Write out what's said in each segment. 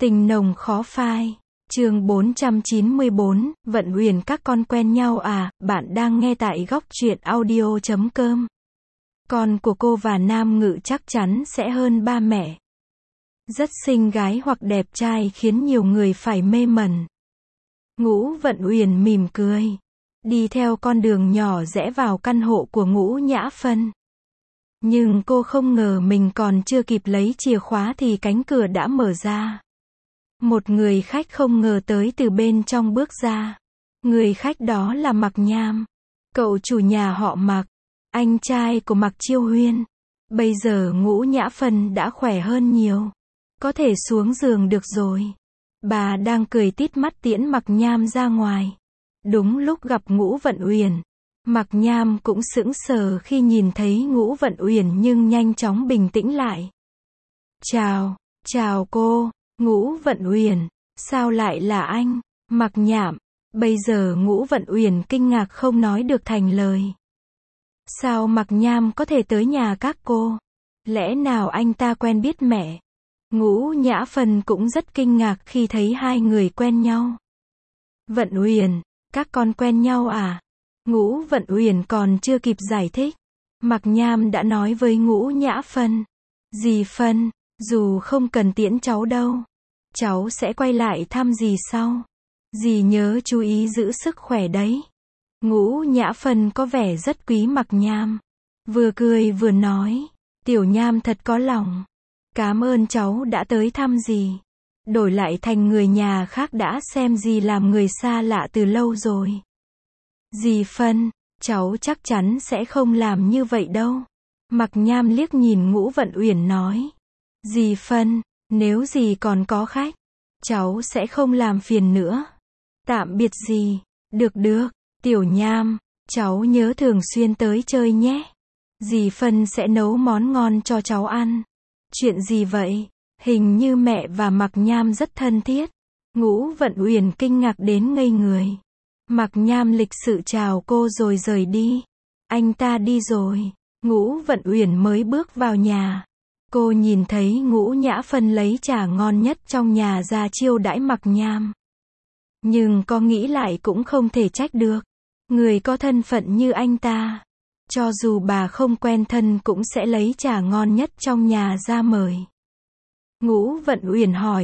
Tình nồng khó phai. Chương 494, Vận Uyển các con quen nhau à, bạn đang nghe tại góc truyện audio.com. Con của cô và Nam Ngự chắc chắn sẽ hơn ba mẹ. Rất xinh gái hoặc đẹp trai khiến nhiều người phải mê mẩn. Ngũ Vận Uyển mỉm cười, đi theo con đường nhỏ rẽ vào căn hộ của Ngũ Nhã Phân. Nhưng cô không ngờ mình còn chưa kịp lấy chìa khóa thì cánh cửa đã mở ra. Một người khách không ngờ tới từ bên trong bước ra. Người khách đó là Mạc Nham, cậu chủ nhà họ Mạc, anh trai của Mạc Chiêu Huyên. Bây giờ Ngũ Nhã Phân đã khỏe hơn nhiều, có thể xuống giường được rồi. Bà đang cười tít mắt tiễn Mạc Nham ra ngoài. Đúng lúc gặp Ngũ Vận Uyển, Mạc Nham cũng sững sờ khi nhìn thấy Ngũ Vận Uyển nhưng nhanh chóng bình tĩnh lại. Chào cô. Ngũ Vận Uyển, sao lại là anh? Mạc Nham. Bây giờ Ngũ Vận Uyển kinh ngạc không nói được thành lời. Sao Mạc Nham có thể tới nhà các cô? Lẽ nào anh ta quen biết mẹ? Ngũ Nhã Phân cũng rất kinh ngạc khi thấy hai người quen nhau. Vận Uyển, các con quen nhau à? Ngũ Vận Uyển còn chưa kịp giải thích, Mạc Nham đã nói với Ngũ Nhã Phân. Dì Phân, dù không cần tiễn cháu đâu, cháu sẽ quay lại thăm dì sau. Dì nhớ chú ý giữ sức khỏe đấy. Ngũ Nhã Phân có vẻ rất quý Mạc Nham. Vừa cười vừa nói, Tiểu Nham thật có lòng. Cảm ơn cháu đã tới thăm dì. Đổi lại thành người nhà khác đã xem dì làm người xa lạ từ lâu rồi. Dì Phân, cháu chắc chắn sẽ không làm như vậy đâu. Mạc Nham liếc nhìn Ngũ Vận Uyển nói. Dì Phân, nếu dì còn có khách, cháu sẽ không làm phiền nữa. Tạm biệt dì. Được, Tiểu Nham, cháu nhớ thường xuyên tới chơi nhé. Dì Phân sẽ nấu món ngon cho cháu ăn. Chuyện gì vậy? Hình như mẹ và Mạc Nham rất thân thiết. Ngũ Vận Uyển kinh ngạc đến ngây người. Mạc Nham lịch sự chào cô rồi rời đi. Anh ta đi rồi. Ngũ Vận Uyển mới bước vào nhà. Cô nhìn thấy Ngũ Nhã Phân lấy trà ngon nhất trong nhà ra chiêu đãi Mạc Nham. Nhưng có nghĩ lại cũng không thể trách được. Người có thân phận như anh ta, cho dù bà không quen thân cũng sẽ lấy trà ngon nhất trong nhà ra mời. Ngũ Vận Uyển hỏi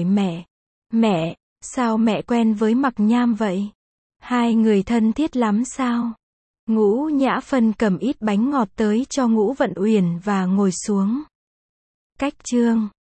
mẹ, sao mẹ quen với Mạc Nham vậy? Hai người thân thiết lắm sao? Ngũ Nhã Phân cầm ít bánh ngọt tới cho Ngũ Vận Uyển và ngồi xuống. Cách chương